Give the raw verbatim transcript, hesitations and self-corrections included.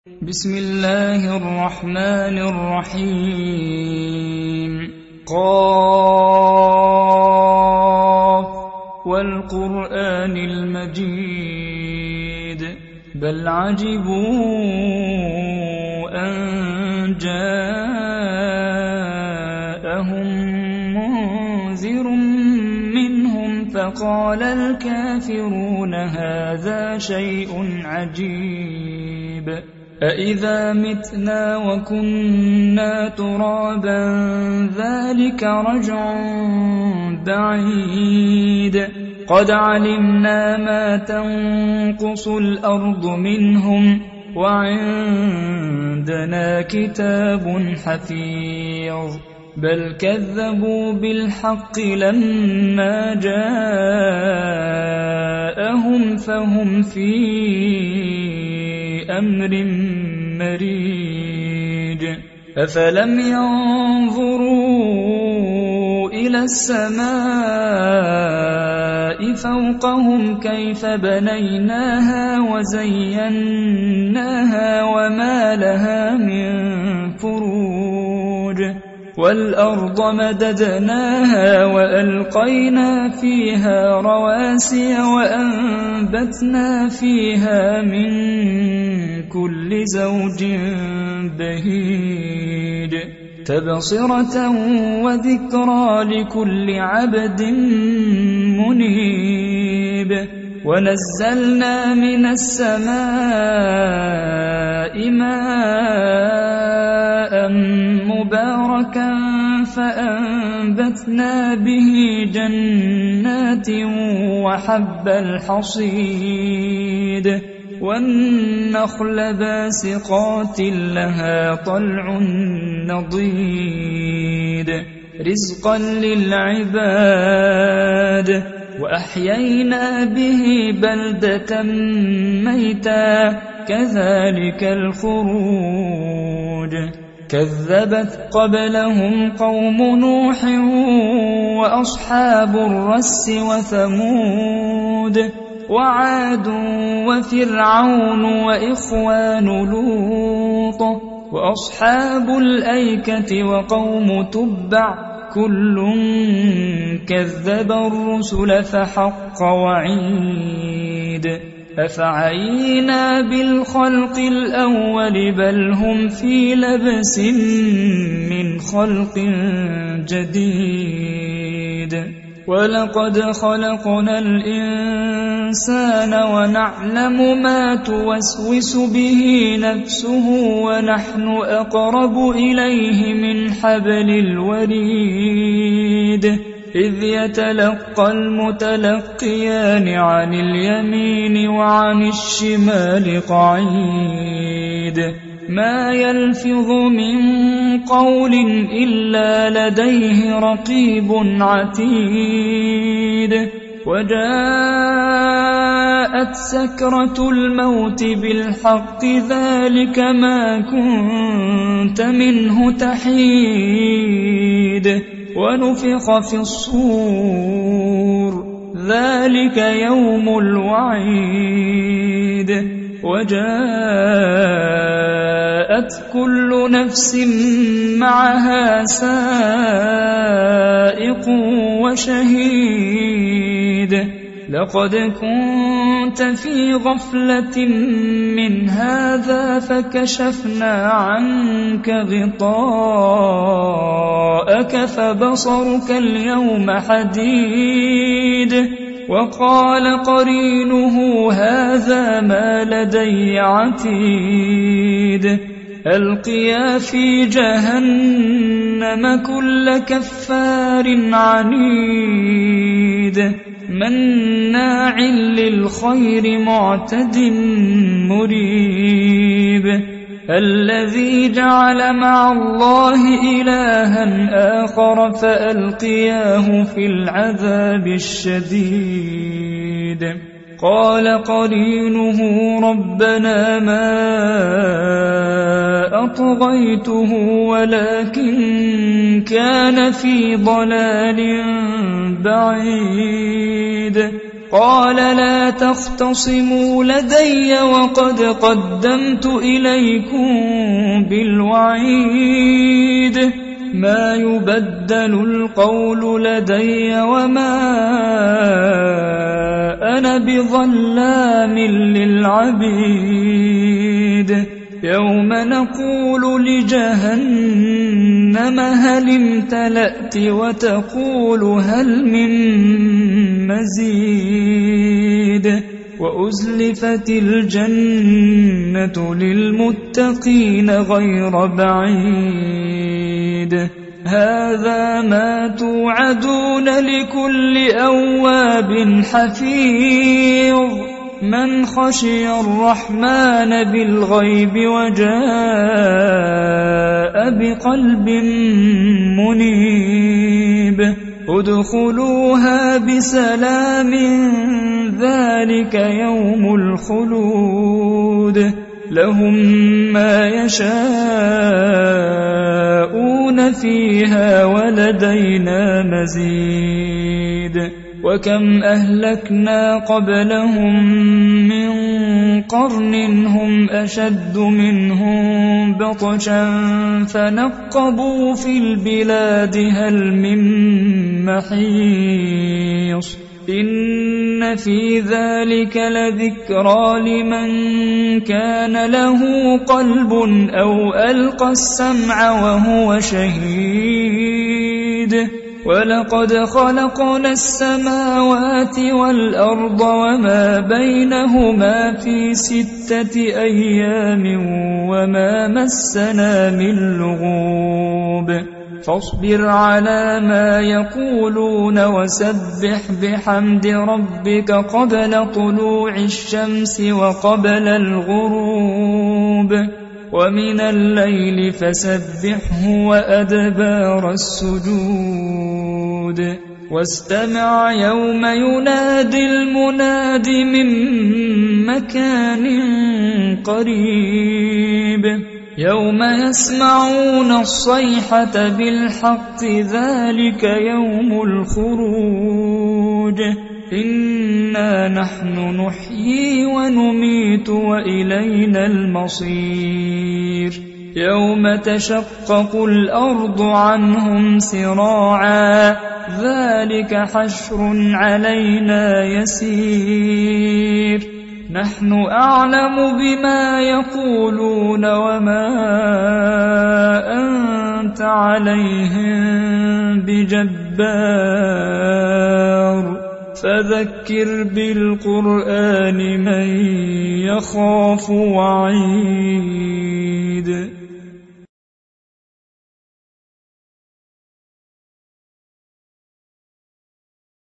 بسم الله الرحمن الرحيم. قاف والقرآن المجيد بل عجبوا أن جاءهم منذر منهم فقال الكافرون هذا شيء عجيب أإذا متنا وكنا ترابا ذلك رجع بعيد قد علمنا ما تنقص الأرض منهم وعندنا كتاب حفيظ بل كذبوا بالحق لما جاءهم فهم في أمر مريج أفلم ينظروا إلى السماء فوقهم كيف بنيناها وزيناها وما لها من فروج والأرض مددناها وألقينا فيها رواسي وأنبتنا فيها من كل زوج بهيج تبصرة وذكرى لكل عبد منيب ونزلنا من السماء ماء مباركا فأنبتنا به جنات وحب الحصيد والنخل باسقات لها طلع نضيد رزقا للعباد وأحيينا به بلدة ميتا كذلك الخروج كذبت قبلهم قوم نوح وأصحاب الرس وثمود وعاد وفرعون وإخوان لوط وأصحاب الأيكة وقوم تبع كل كذب الرسل فحق وعيد أفعينا بالخلق الأول بل هم في لبس من خلق جديد ولقد خلقنا الإنسان ونعلم ما توسوس به نفسه ونحن أقرب إليه من حبل الوريد إذ يتلقى المتلقيان عن اليمين وعن الشمال قعيد ما يلفظ من قول إلا لديه رقيب عتيد وجاءت سكرة الموت بالحق ذلك ما كنت منه تحيد ونفخ في الصور ذلك يوم الوعيد وجاءت كل نفس معها سائق وشهيد لقد كنت في غفلة من هذا فكشفنا عنك غطاءك فبصرك اليوم حديد وقال قرينه هذا ما لدي عتيد ألقيا في جهنم كل كفار عنيد مناع للخير معتد مريب الذي جعل مع الله إلها آخر فألقياه في العذاب الشديد قال قرينه ربنا ما أطغيته ولكن كان في ضلال بعيد قال لا تختصموا لدي وقد قدمت إليكم بالوعيد ما يبدل القول لدي وما أنا بظلام للعبيد يوم نقول لجهنم هل امتلأت وتقول هل من مزيد وأزلفت الجنة للمتقين غير بعيد هذا ما توعدون لكل أواب حفيظ من خشي الرحمن بالغيب وجاء بقلب منيب ادخلوها بسلام ذلك يوم الخلود لهم ما يشاءون فيها ولدينا مزيد وكم أهلكنا قبلهم من قرن هم أشد منهم بطشا فنقبوا في البلاد هل من محيص إن في ذلك لذكرى لمن كان له قلب أو ألقى السمع وهو شهيد ولقد خلقنا السماوات والأرض وما بينهما في ستة أيام وما مسنا من لغوب فاصبر على ما يقولون وسبح بحمد ربك قبل طلوع الشمس وقبل الغروب ومن الليل فسبحه وأدبار السجود واستمع يوم ينادي المناد من مكان قريب يوم يسمعون الصيحة بالحق ذلك يوم الخروج إنا نحن نحيي ونميت وإلينا المصير يوم تشقق الأرض عنهم سراعا ذلك حشر علينا يسير نحن أعلم بما يقولون وما أنت عليهم بجبار فذكر بالقرآن من يخاف وعيد